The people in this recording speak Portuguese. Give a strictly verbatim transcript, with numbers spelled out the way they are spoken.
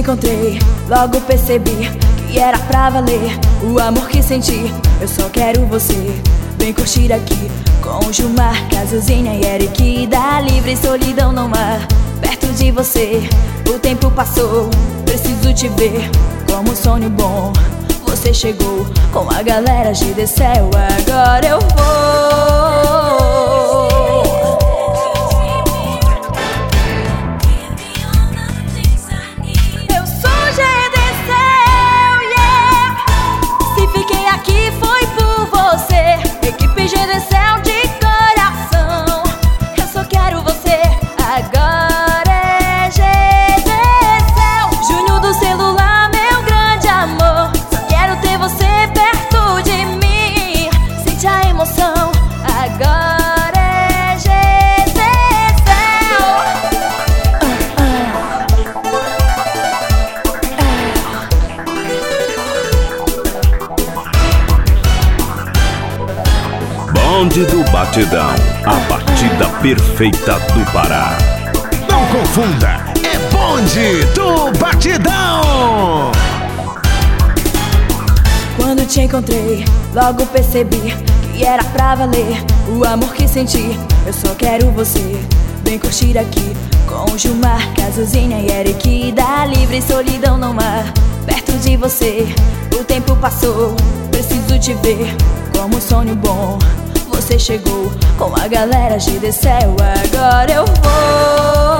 encontrei, logo percebi que era pra valer o amor que senti. Eu só quero você, vem curtir aqui com Gilmar, Cazuzinha e Eric. Dá livre, solidão não há perto de você. O tempo passou, preciso te ver como um sonho bom. Você chegou com a galera de The Cell, agora eu vou. Bonde do Batidão, a batida perfeita do Pará. Não confunda, é Bonde do Batidão. Quando te encontrei, logo percebi que era pra valer o amor que senti. Eu só quero você, vem curtir aqui com Gilmar, Cazuzinha e Eric. Dá livre, solidão não há perto de você. O tempo passou, preciso te ver como um sonho bom. Você chegou com a galera de The Cell, agora eu vou.